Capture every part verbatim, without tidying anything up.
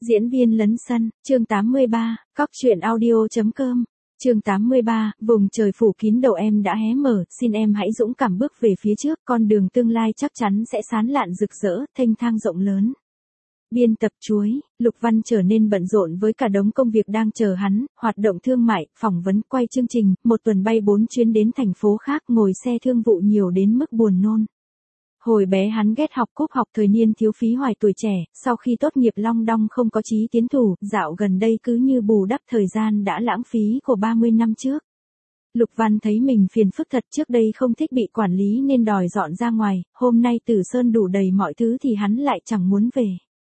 Diễn viên lấn sân, chương tám mươi ba, cóc truyện audio chấm com. Chương tám mươi ba, vùng trời phủ kín đầu em đã hé mở, xin em hãy dũng cảm bước về phía trước, con đường tương lai chắc chắn sẽ sáng lạn rực rỡ, thênh thang rộng lớn. Biên tập chuối, Lục Văn trở nên bận rộn với cả đống công việc đang chờ hắn, hoạt động thương mại, phỏng vấn, quay chương trình, một tuần bay bốn chuyến đến thành phố khác, ngồi xe thương vụ nhiều đến mức buồn nôn. Hồi bé hắn ghét học cúp học thời niên thiếu phí hoài tuổi trẻ, sau khi tốt nghiệp long đong không có chí tiến thủ, dạo gần đây cứ như bù đắp thời gian đã lãng phí của ba mươi năm trước. Lục Văn thấy mình phiền phức thật, trước đây không thích bị quản lý nên đòi dọn ra ngoài, hôm nay Tử Sơn đủ đầy mọi thứ thì hắn lại chẳng muốn về.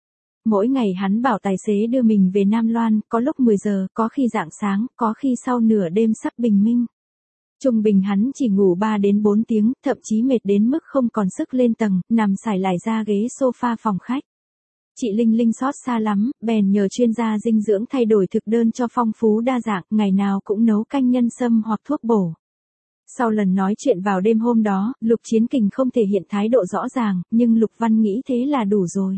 Mỗi ngày hắn bảo tài xế đưa mình về Nam Loan, có lúc mười giờ, có khi rạng sáng, có khi sau nửa đêm sắp bình minh. Trung bình hắn chỉ ngủ ba đến bốn tiếng, thậm chí mệt đến mức không còn sức lên tầng, nằm sải lải ra ghế sofa phòng khách. Chị Linh Linh xót xa lắm, bèn nhờ chuyên gia dinh dưỡng thay đổi thực đơn cho phong phú đa dạng, ngày nào cũng nấu canh nhân sâm hoặc thuốc bổ. Sau lần nói chuyện vào đêm hôm đó, Lục Chiến Kình không thể hiện thái độ rõ ràng, nhưng Lục Văn nghĩ thế là đủ rồi.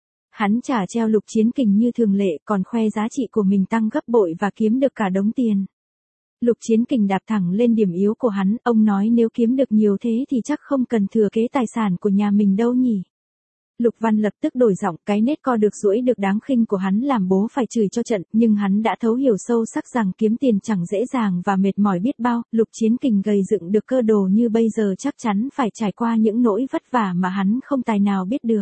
Hắn trả treo Lục Chiến Kình như thường lệ, còn khoe giá trị của mình tăng gấp bội và kiếm được cả đống tiền. Lục Chiến Kình đạp thẳng lên điểm yếu của hắn, ông nói nếu kiếm được nhiều thế thì chắc không cần thừa kế tài sản của nhà mình đâu nhỉ. Lục Văn lập tức đổi giọng, cái nết co được duỗi được đáng khinh của hắn làm bố phải chửi cho trận, nhưng hắn đã thấu hiểu sâu sắc rằng kiếm tiền chẳng dễ dàng và mệt mỏi biết bao, Lục Chiến Kình gầy dựng được cơ đồ như bây giờ chắc chắn phải trải qua những nỗi vất vả mà hắn không tài nào biết được.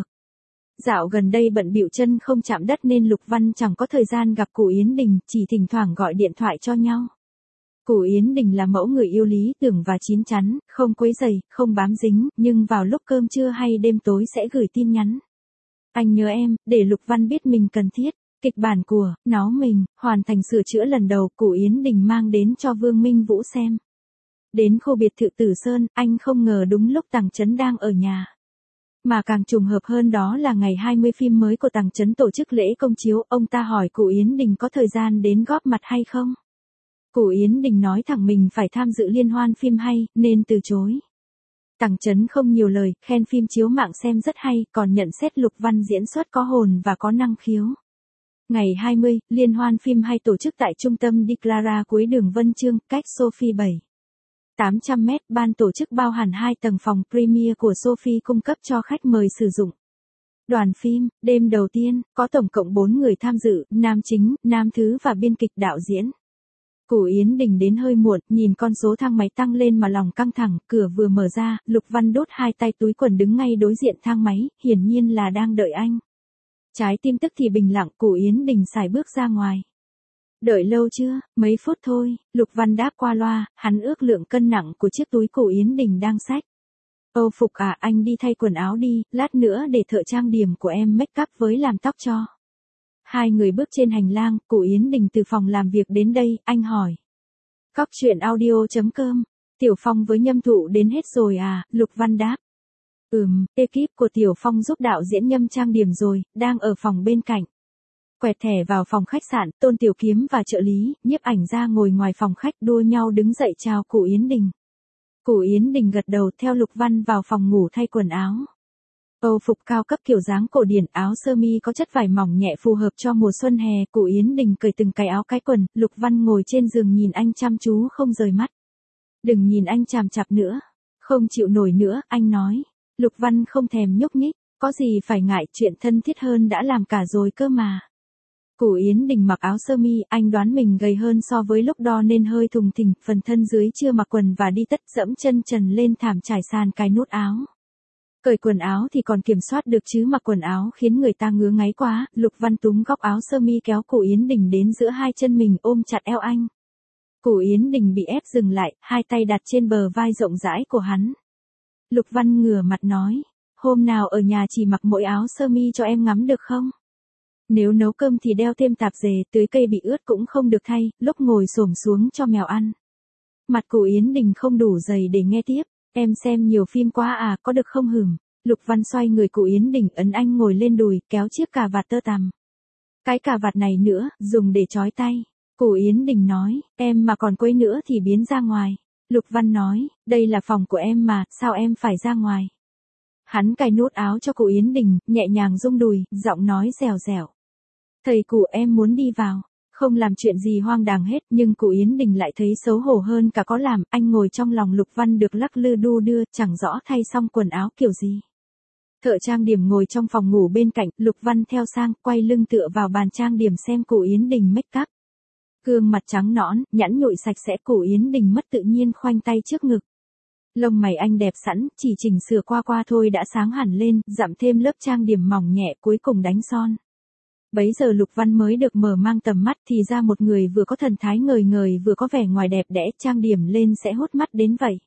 Dạo gần đây bận bịu chân không chạm đất nên Lục Văn chẳng có thời gian gặp cụ Yến Đình, chỉ thỉnh thoảng gọi điện thoại cho nhau. Cụ Yến Đình là mẫu người yêu lý tưởng và chín chắn, không quấy rầy, không bám dính, nhưng vào lúc cơm trưa hay đêm tối sẽ gửi tin nhắn. Anh nhớ em, để Lục Văn biết mình cần thiết. Kịch bản của, nó mình, hoàn thành sửa chữa lần đầu, cụ Yến Đình mang đến cho Vương Minh Vũ xem. Đến khu biệt thự Tử Sơn, anh không ngờ đúng lúc Tằng Chấn đang ở nhà. Mà càng trùng hợp hơn đó là ngày hai mươi phim mới của Tằng Chấn tổ chức lễ công chiếu, ông ta hỏi cụ Yến Đình có thời gian đến góp mặt hay không. Cụ Yến Đình nói thẳng mình phải tham dự liên hoan phim hay, nên từ chối. Tằng Chấn không nhiều lời, khen phim chiếu mạng xem rất hay, còn nhận xét Lục Văn diễn xuất có hồn và có năng khiếu. Ngày hai mươi, liên hoan phim hay tổ chức tại trung tâm Declara cuối đường Vân Chương, cách Sophie bảy tám trăm mét, ban tổ chức bao hẳn hai tầng phòng Premier của Sophie cung cấp cho khách mời sử dụng. Đoàn phim, đêm đầu tiên, có tổng cộng bốn người tham dự, nam chính, nam thứ và biên kịch đạo diễn. Cụ Yến Đình đến hơi muộn, nhìn con số thang máy tăng lên mà lòng căng thẳng, cửa vừa mở ra, Lục Văn đút hai tay túi quần đứng ngay đối diện thang máy, hiển nhiên là đang đợi anh. Trái tim tức thì bình lặng, cụ Yến Đình sải bước ra ngoài. Đợi lâu chưa, mấy phút thôi, Lục Văn đáp qua loa, hắn ước lượng cân nặng của chiếc túi cụ Yến Đình đang xách. Âu phục à, anh đi thay quần áo đi, lát nữa để thợ trang điểm của em make up với làm tóc cho. Hai người bước trên hành lang, cụ Yến Đình từ phòng làm việc đến đây, anh hỏi. Cóc truyện audio chấm com, Tiểu Phong với Nhâm Thụ đến hết rồi à, Lục Văn đáp. Ừm, ekip của Tiểu Phong giúp đạo diễn Nhâm trang điểm rồi, đang ở phòng bên cạnh. Quẹt thẻ vào phòng khách sạn, Tôn Tiểu Kiếm và trợ lý, nhiếp ảnh ra ngồi ngoài phòng khách đua nhau đứng dậy chào cụ Yến Đình. Cụ Yến Đình gật đầu theo Lục Văn vào phòng ngủ thay quần áo. Âu phục cao cấp kiểu dáng cổ điển, áo sơ mi có chất vải mỏng nhẹ phù hợp cho mùa xuân hè, cụ Yến Đình cởi từng cái áo cái quần, Lục Văn ngồi trên giường nhìn anh chăm chú không rời mắt. Đừng nhìn anh chằm chằm nữa. Không chịu nổi nữa, anh nói. Lục Văn không thèm nhúc nhích, có gì phải ngại, chuyện thân thiết hơn đã làm cả rồi cơ mà. Cụ Yến Đình mặc áo sơ mi, anh đoán mình gầy hơn so với lúc đo nên hơi thùng thình, phần thân dưới chưa mặc quần và đi tất, dẫm chân trần lên thảm trải sàn cài nút áo. Cởi quần áo thì còn kiểm soát được chứ mặc quần áo khiến người ta ngứa ngáy quá, Lục Văn túm góc áo sơ mi kéo cụ Yến Đình đến giữa hai chân mình ôm chặt eo anh. Cụ Yến Đình bị ép dừng lại, hai tay đặt trên bờ vai rộng rãi của hắn. Lục Văn ngửa mặt nói, hôm nào ở nhà chỉ mặc mỗi áo sơ mi cho em ngắm được không? Nếu nấu cơm thì đeo thêm tạp dề, tưới cây bị ướt cũng không được thay, lúc ngồi xổm xuống cho mèo ăn. Mặt cụ Yến Đình không đủ dày để nghe tiếp. Em xem nhiều phim quá à, có được không hửm? Lục Văn xoay người cụ Yến Đình ấn anh ngồi lên đùi, kéo chiếc cà vạt tơ tằm. Cái cà vạt này nữa, dùng để trói tay. Cụ Yến Đình nói, em mà còn quấy nữa thì biến ra ngoài. Lục Văn nói, đây là phòng của em mà, sao em phải ra ngoài? Hắn cài nút áo cho cụ Yến Đình, nhẹ nhàng rung đùi, giọng nói dẻo dẻo. Thầy cụ em muốn đi vào. Không làm chuyện gì hoang đàng hết, nhưng cụ Yến Đình lại thấy xấu hổ hơn cả có làm, anh ngồi trong lòng Lục Văn được lắc lư đu đưa, chẳng rõ thay xong quần áo kiểu gì. Thợ trang điểm ngồi trong phòng ngủ bên cạnh, Lục Văn theo sang, quay lưng tựa vào bàn trang điểm xem cụ Yến Đình make up. Gương mặt trắng nõn, nhẵn nhụi sạch sẽ, cụ Yến Đình mất tự nhiên khoanh tay trước ngực. Lông mày anh đẹp sẵn, chỉ chỉnh sửa qua qua thôi đã sáng hẳn lên, dặm thêm lớp trang điểm mỏng nhẹ cuối cùng đánh son. Bấy giờ Lục Văn mới được mở mang tầm mắt thì ra một người vừa có thần thái ngời ngời vừa có vẻ ngoài đẹp đẽ trang điểm lên sẽ hút mắt đến vậy.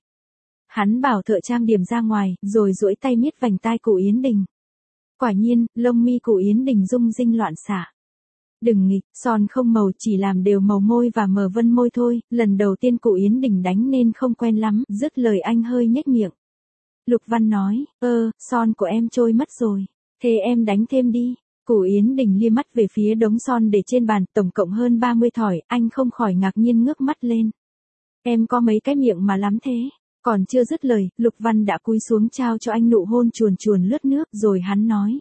Hắn bảo thợ trang điểm ra ngoài, rồi duỗi tay miết vành tai cụ Yến Đình. Quả nhiên, lông mi cụ Yến Đình rung rinh loạn xạ. Đừng nghịch, son không màu chỉ làm đều màu môi và mờ vân môi thôi, lần đầu tiên cụ Yến Đình đánh nên không quen lắm, dứt lời anh hơi nhếch miệng. Lục Văn nói, ơ, son của em trôi mất rồi, thế em đánh thêm đi. Cụ Yến Đình lia mắt về phía đống son để trên bàn, tổng cộng hơn ba mươi thỏi, anh không khỏi ngạc nhiên ngước mắt lên. Em có mấy cái miệng mà lắm thế. Còn chưa dứt lời, Lục Văn đã cúi xuống trao cho anh nụ hôn chuồn chuồn lướt nước, rồi hắn nói.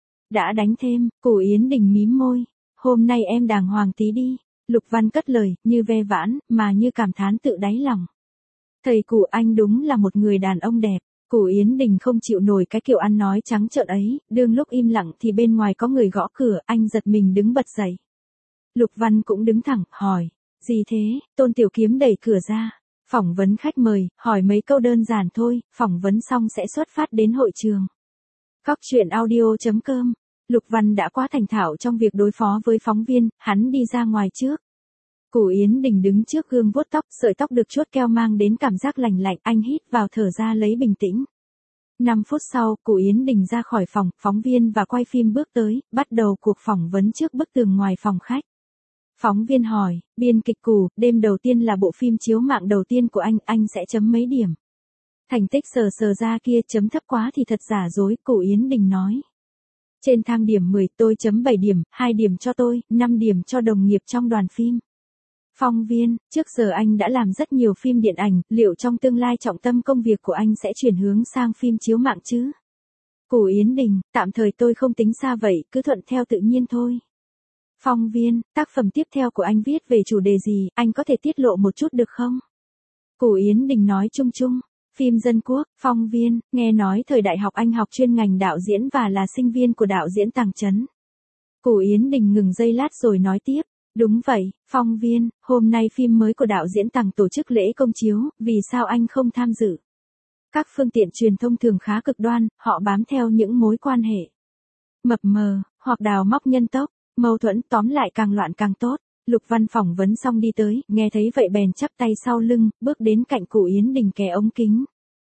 Đã đánh thêm, cụ Yến Đình mím môi. Hôm nay em đàng hoàng tí đi. Lục Văn cất lời, như ve vãn, mà như cảm thán tự đáy lòng. Thầy cụ anh đúng là một người đàn ông đẹp. Cụ Yến Đình không chịu nổi cái kiểu ăn nói trắng trợn ấy, đương lúc im lặng thì bên ngoài có người gõ cửa, anh giật mình đứng bật dậy. Lục Văn cũng đứng thẳng, hỏi, gì thế? Tôn Tiểu Kiếm đẩy cửa ra. Phỏng vấn khách mời, hỏi mấy câu đơn giản thôi, phỏng vấn xong sẽ xuất phát đến hội trường. Cóc truyện audio chấm com. Lục Văn đã quá thành thạo trong việc đối phó với phóng viên, hắn đi ra ngoài trước. Cụ Yến Đình đứng trước gương vuốt tóc, sợi tóc được chuốt keo mang đến cảm giác lành lạnh, anh hít vào thở ra lấy bình tĩnh. năm phút sau, cụ Yến Đình ra khỏi phòng, phóng viên và quay phim bước tới, bắt đầu cuộc phỏng vấn trước bức tường ngoài phòng khách. Phóng viên hỏi, biên kịch Cù, đêm đầu tiên là bộ phim chiếu mạng đầu tiên của anh, anh sẽ chấm mấy điểm? Thành tích sờ sờ ra kia, chấm thấp quá thì thật giả dối, cụ Yến Đình nói. Trên thang điểm mười, tôi chấm bảy điểm, hai điểm cho tôi, năm điểm cho đồng nghiệp trong đoàn phim. Phóng viên, trước giờ anh đã làm rất nhiều phim điện ảnh, liệu trong tương lai trọng tâm công việc của anh sẽ chuyển hướng sang phim chiếu mạng chứ? Cụ Yến Đình, tạm thời tôi không tính xa vậy, cứ thuận theo tự nhiên thôi. Phóng viên, tác phẩm tiếp theo của anh viết về chủ đề gì, anh có thể tiết lộ một chút được không? Cụ Yến Đình nói chung chung, phim dân quốc. Phóng viên, nghe nói thời đại học anh học chuyên ngành đạo diễn và là sinh viên của đạo diễn Tàng Trấn. Cụ Yến Đình ngừng giây lát rồi nói tiếp, đúng vậy. Phóng viên, hôm nay phim mới của đạo diễn Tàng tổ chức lễ công chiếu, vì sao anh không tham dự? Các phương tiện truyền thông thường khá cực đoan, họ bám theo những mối quan hệ mập mờ, hoặc đào móc nhân tốc. Mâu thuẫn, tóm lại càng loạn càng tốt. Lục Văn phỏng vấn xong đi tới, nghe thấy vậy bèn chắp tay sau lưng, bước đến cạnh cụ Yến Đình kè ống kính.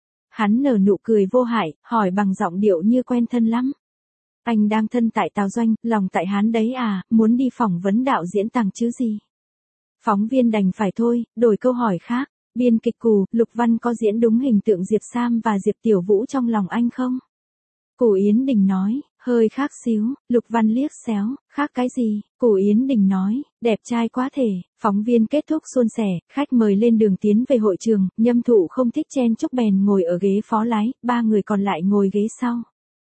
Hắn nở nụ cười vô hại, hỏi bằng giọng điệu như quen thân lắm. Anh đang thân tại Tào Doanh, lòng tại Hán đấy à, muốn đi phỏng vấn đạo diễn Tàng chứ gì? Phóng viên đành phải thôi, đổi câu hỏi khác. Biên kịch Cù, Lục Văn có diễn đúng hình tượng Diệp Sam và Diệp Tiểu Vũ trong lòng anh không? Cụ Yến Đình nói, hơi khác xíu. Lục Văn liếc xéo, khác cái gì? Cụ Yến Đình nói, đẹp trai quá thể. Phóng viên kết thúc suôn sẻ, khách mời lên đường tiến về hội trường, Nhâm Thụ không thích chen chúc bèn ngồi ở ghế phó lái, ba người còn lại ngồi ghế sau.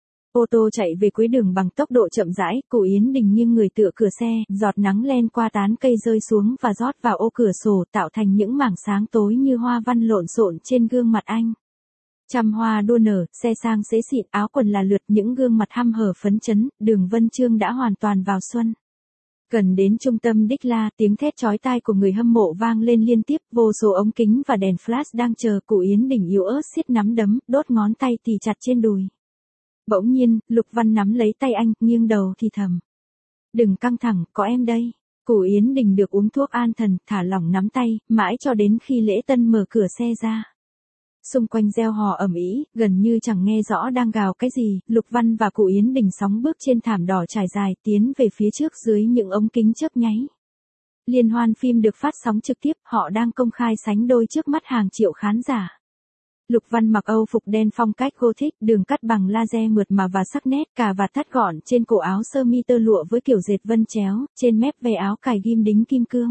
Ô tô chạy về cuối đường bằng tốc độ chậm rãi, cụ Yến Đình nghiêng người tựa cửa xe, giọt nắng len qua tán cây rơi xuống và rót vào ô cửa sổ tạo thành những mảng sáng tối như hoa văn lộn xộn trên gương mặt anh. Trăm hoa đua nở, xe sang xế xịn, áo quần là lượt, những gương mặt hăm hở phấn chấn, đường Vân Chương đã hoàn toàn vào xuân. Gần đến trung tâm Đích La, tiếng thét chói tai của người hâm mộ vang lên liên tiếp, vô số ống kính và đèn flash đang chờ. Cụ Yến Đình yếu ớt siết nắm đấm, đốt ngón tay tì chặt trên đùi. Bỗng nhiên, Lục Văn nắm lấy tay anh, nghiêng đầu thì thầm. Đừng căng thẳng, có em đây. Cụ Yến Đình được uống thuốc an thần, thả lỏng nắm tay, mãi cho đến khi Lễ Tân mở cửa xe ra. Xung quanh reo hò ầm ĩ, gần như chẳng nghe rõ đang gào cái gì. Lục Văn và cụ Yến Đình sóng bước trên thảm đỏ trải dài, tiến về phía trước dưới những ống kính chớp nháy. Liên hoan phim được phát sóng trực tiếp, họ đang công khai sánh đôi trước mắt hàng triệu khán giả. Lục Văn mặc Âu phục đen phong cách Gothic, đường cắt bằng laser mượt mà và sắc nét, cà vạt thắt gọn, trên cổ áo sơ mi tơ lụa với kiểu dệt vân chéo, trên mép ve áo cài ghim đính kim cương.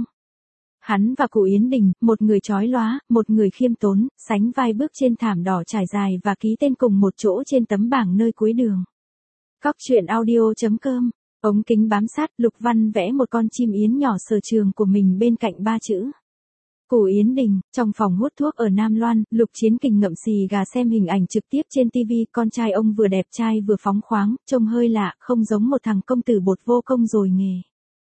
Hắn và cụ Yến Đình, một người chói lóa, một người khiêm tốn, sánh vai bước trên thảm đỏ trải dài và ký tên cùng một chỗ trên tấm bảng nơi cuối đường. Cóc truyện audio chấm com Ống kính bám sát, Lục Văn vẽ một con chim yến nhỏ sở trường của mình bên cạnh ba chữ. Củ Yến Đình. Trong phòng hút thuốc ở Nam Loan, Lục Chiến Kình ngậm xì gà xem hình ảnh trực tiếp trên ti vi, con trai ông vừa đẹp trai vừa phóng khoáng, trông hơi lạ, không giống một thằng công tử bột vô công rồi nghề.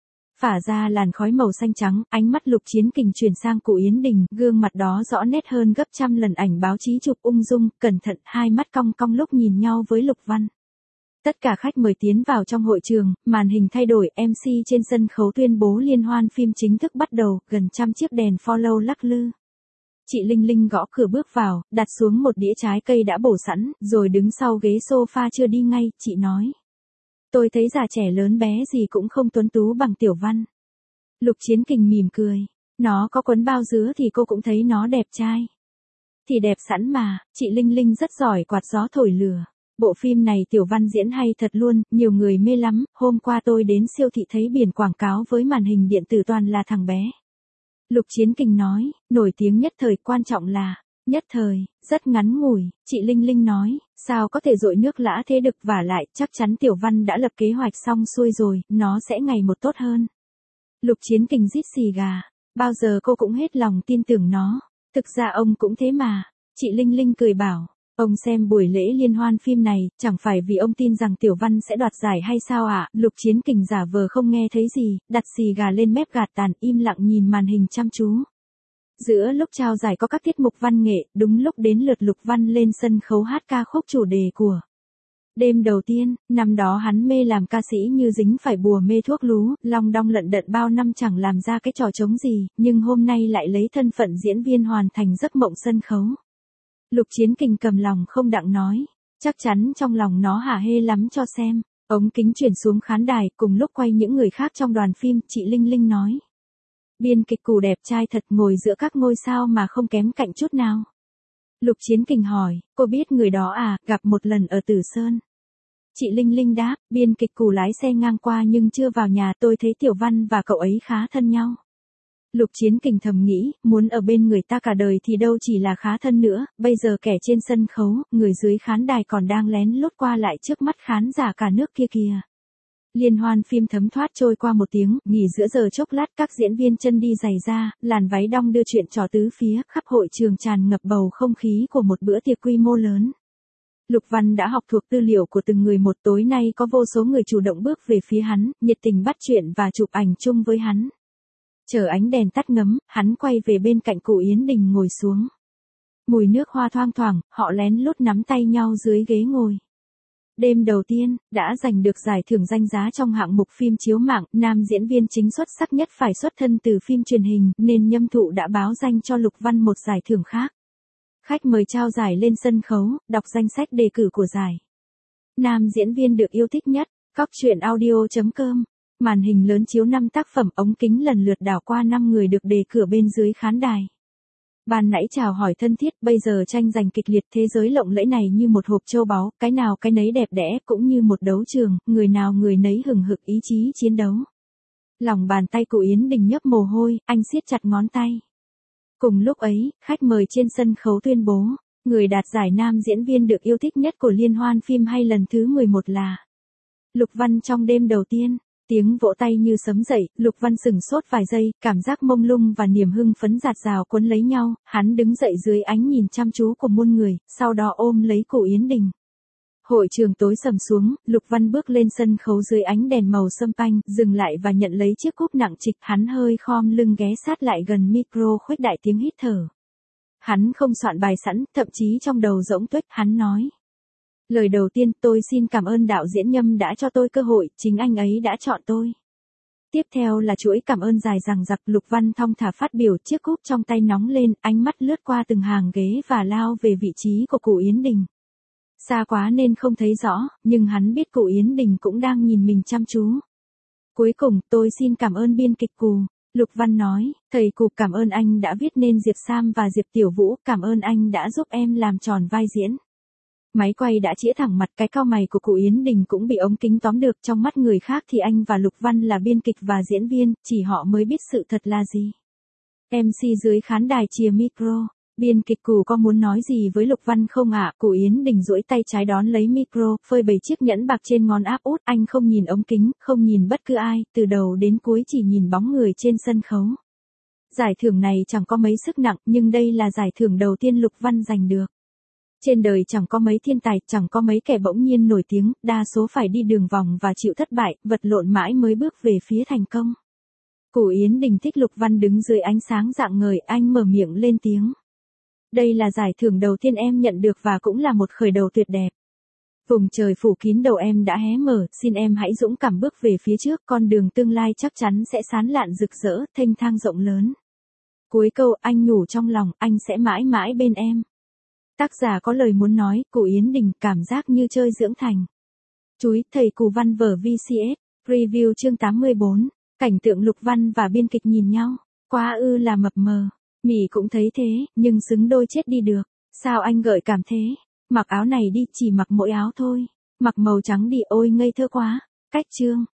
Phả ra làn khói màu xanh trắng, ánh mắt Lục Chiến Kình chuyển sang Củ Yến Đình, gương mặt đó rõ nét hơn gấp trăm lần ảnh báo chí chụp ung dung, cẩn thận, hai mắt cong cong lúc nhìn nhau với Lục Văn. Tất cả khách mời tiến vào trong hội trường, màn hình thay đổi, em xê trên sân khấu tuyên bố liên hoan phim chính thức bắt đầu, gần trăm chiếc đèn follow lắc lư. Chị Linh Linh gõ cửa bước vào, đặt xuống một đĩa trái cây đã bổ sẵn, rồi đứng sau ghế sofa chưa đi ngay, chị nói. Tôi thấy già trẻ lớn bé gì cũng không tuấn tú bằng Tiểu Văn. Lục Chiến Kình mỉm cười. Nó có quấn bao dứa thì cô cũng thấy nó đẹp trai. Thì đẹp sẵn mà, chị Linh Linh rất giỏi quạt gió thổi lửa. Bộ phim này Tiểu Văn diễn hay thật luôn, nhiều người mê lắm, hôm qua tôi đến siêu thị thấy biển quảng cáo với màn hình điện tử toàn là thằng bé. Lục Chiến Kình nói, nổi tiếng nhất thời, quan trọng là, nhất thời, rất ngắn ngủi, chị Linh Linh nói, sao có thể dội nước lã thế được, vả lại, chắc chắn Tiểu Văn đã lập kế hoạch xong xuôi rồi, nó sẽ ngày một tốt hơn. Lục Chiến Kình rít xì gà, bao giờ cô cũng hết lòng tin tưởng nó, thực ra ông cũng thế mà, chị Linh Linh cười bảo. Ông xem buổi lễ liên hoan phim này, chẳng phải vì ông tin rằng Tiểu Văn sẽ đoạt giải hay sao ạ? À? Lục Chiến Kình giả vờ không nghe thấy gì, đặt xì gà lên mép gạt tàn, im lặng nhìn màn hình chăm chú. Giữa lúc trao giải có các tiết mục văn nghệ, đúng lúc đến lượt Lục Văn lên sân khấu hát ca khúc chủ đề của đêm đầu tiên. Năm đó hắn mê làm ca sĩ như dính phải bùa mê thuốc lú, long đong lận đận bao năm chẳng làm ra cái trò trống gì, nhưng hôm nay lại lấy thân phận diễn viên hoàn thành giấc mộng sân khấu. Lục Chiến Kình cầm lòng không đặng nói, chắc chắn trong lòng nó hả hê lắm cho xem. Ống kính chuyển xuống khán đài, cùng lúc quay những người khác trong đoàn phim, chị Linh Linh nói. Biên kịch Cù đẹp trai thật, ngồi giữa các ngôi sao mà không kém cạnh chút nào. Lục Chiến Kình hỏi, cô biết người đó à, gặp một lần ở Tử Sơn. Chị Linh Linh đáp, biên kịch Cù lái xe ngang qua nhưng chưa vào nhà, tôi thấy Tiểu Văn và cậu ấy khá thân nhau. Lục Chiến Kình thầm nghĩ, muốn ở bên người ta cả đời thì đâu chỉ là khá thân nữa, bây giờ kẻ trên sân khấu, người dưới khán đài còn đang lén lút qua lại trước mắt khán giả cả nước kia kìa. Liên hoan phim thấm thoát trôi qua một tiếng, nghỉ giữa giờ chốc lát các diễn viên chân đi giày ra, làn váy đong đưa chuyện trò tứ phía, khắp hội trường tràn ngập bầu không khí của một bữa tiệc quy mô lớn. Lục Văn đã học thuộc tư liệu của từng người một, tối nay có vô số người chủ động bước về phía hắn, nhiệt tình bắt chuyện và chụp ảnh chung với hắn. Chờ ánh đèn tắt ngấm, hắn quay về bên cạnh Củ Yến Đình ngồi xuống. Mùi nước hoa thoang thoảng, họ lén lút nắm tay nhau dưới ghế ngồi. Đêm đầu tiên, đã giành được giải thưởng danh giá trong hạng mục phim chiếu mạng, nam diễn viên chính xuất sắc nhất phải xuất thân từ phim truyền hình, nên Nhâm Thụ đã báo danh cho Lục Văn một giải thưởng khác. Khách mời trao giải lên sân khấu, đọc danh sách đề cử của giải. Nam diễn viên được yêu thích nhất, cóc truyện audio chấm com. Màn hình lớn chiếu năm tác phẩm, ống kính lần lượt đảo qua năm người được đề cử bên dưới khán đài. Ban nãy chào hỏi thân thiết, bây giờ tranh giành kịch liệt, thế giới lộng lẫy này như một hộp châu báu, cái nào cái nấy đẹp đẽ, cũng như một đấu trường, người nào người nấy hừng hực ý chí chiến đấu. Lòng bàn tay của Yến Đình nhấp mồ hôi, anh siết chặt ngón tay. Cùng lúc ấy, khách mời trên sân khấu tuyên bố, người đạt giải nam diễn viên được yêu thích nhất của liên hoan phim hay lần thứ mười một là Lục Văn. Trong đêm đầu tiên, tiếng vỗ tay như sấm dậy, Lục Văn sửng sốt vài giây, cảm giác mông lung và niềm hưng phấn dạt dào cuốn lấy nhau, hắn đứng dậy dưới ánh nhìn chăm chú của muôn người, sau đó ôm lấy Củ Yến Đình. Hội trường tối sầm xuống, Lục Văn bước lên sân khấu dưới ánh đèn màu sâm panh, dừng lại và nhận lấy chiếc cúp nặng trịch, hắn hơi khom lưng ghé sát lại gần micro khuếch đại tiếng hít thở. Hắn không soạn bài sẵn, thậm chí trong đầu rỗng tuếch, hắn nói. Lời đầu tiên, tôi xin cảm ơn đạo diễn Nhâm đã cho tôi cơ hội, chính anh ấy đã chọn tôi. Tiếp theo là chuỗi cảm ơn dài dằng dặc, Lục Văn thong thả phát biểu, chiếc cúp trong tay nóng lên, ánh mắt lướt qua từng hàng ghế và lao về vị trí của Củ Yến Đình. Xa quá nên không thấy rõ, nhưng hắn biết Củ Yến Đình cũng đang nhìn mình chăm chú. Cuối cùng, tôi xin cảm ơn biên kịch Cù. Lục Văn nói, thầy Cù, cảm ơn anh đã viết nên Diệp Sam và Diệp Tiểu Vũ, cảm ơn anh đã giúp em làm tròn vai diễn. Máy quay đã chĩa thẳng mặt, cái cau mày của Củ Yến Đình cũng bị ống kính tóm được, trong mắt người khác thì anh và Lục Văn là biên kịch và diễn viên, chỉ họ mới biết sự thật là gì. em xê dưới khán đài chìa micro, Biên kịch Cù có muốn nói gì với Lục Văn không ạ? À? Cù Yến Đình duỗi tay trái đón lấy micro, phơi bày chiếc nhẫn bạc trên ngón áp út, anh không nhìn ống kính, không nhìn bất cứ ai, từ đầu đến cuối chỉ nhìn bóng người trên sân khấu. Giải thưởng này chẳng có mấy sức nặng, nhưng đây là giải thưởng đầu tiên Lục Văn giành được. Trên đời chẳng có mấy thiên tài, chẳng có mấy kẻ bỗng nhiên nổi tiếng, đa số phải đi đường vòng và chịu thất bại, vật lộn mãi mới bước về phía thành công. Cù Yến Đình thích Lục Văn đứng dưới ánh sáng rạng ngời, anh mở miệng lên tiếng. Đây là giải thưởng đầu tiên em nhận được và cũng là một khởi đầu tuyệt đẹp. Vùng trời phủ kín đầu em đã hé mở, xin em hãy dũng cảm bước về phía trước, con đường tương lai chắc chắn sẽ sáng lạn rực rỡ, thênh thang rộng lớn. Cuối câu anh nhủ trong lòng, anh sẽ mãi mãi bên em. Tác giả có lời muốn nói, Cù Yến Đình, cảm giác như chơi dưỡng thành. Chúi, thầy Cù văn vở vê xê ét, review chương tám mươi bốn, cảnh tượng Lục Văn và biên kịch nhìn nhau, quá ư là mập mờ. Mỉ cũng thấy thế, nhưng xứng đôi chết đi được. Sao anh gợi cảm thế? Mặc áo này đi, chỉ mặc mỗi áo thôi. Mặc màu trắng đi, ôi ngây thơ quá. Cách chương.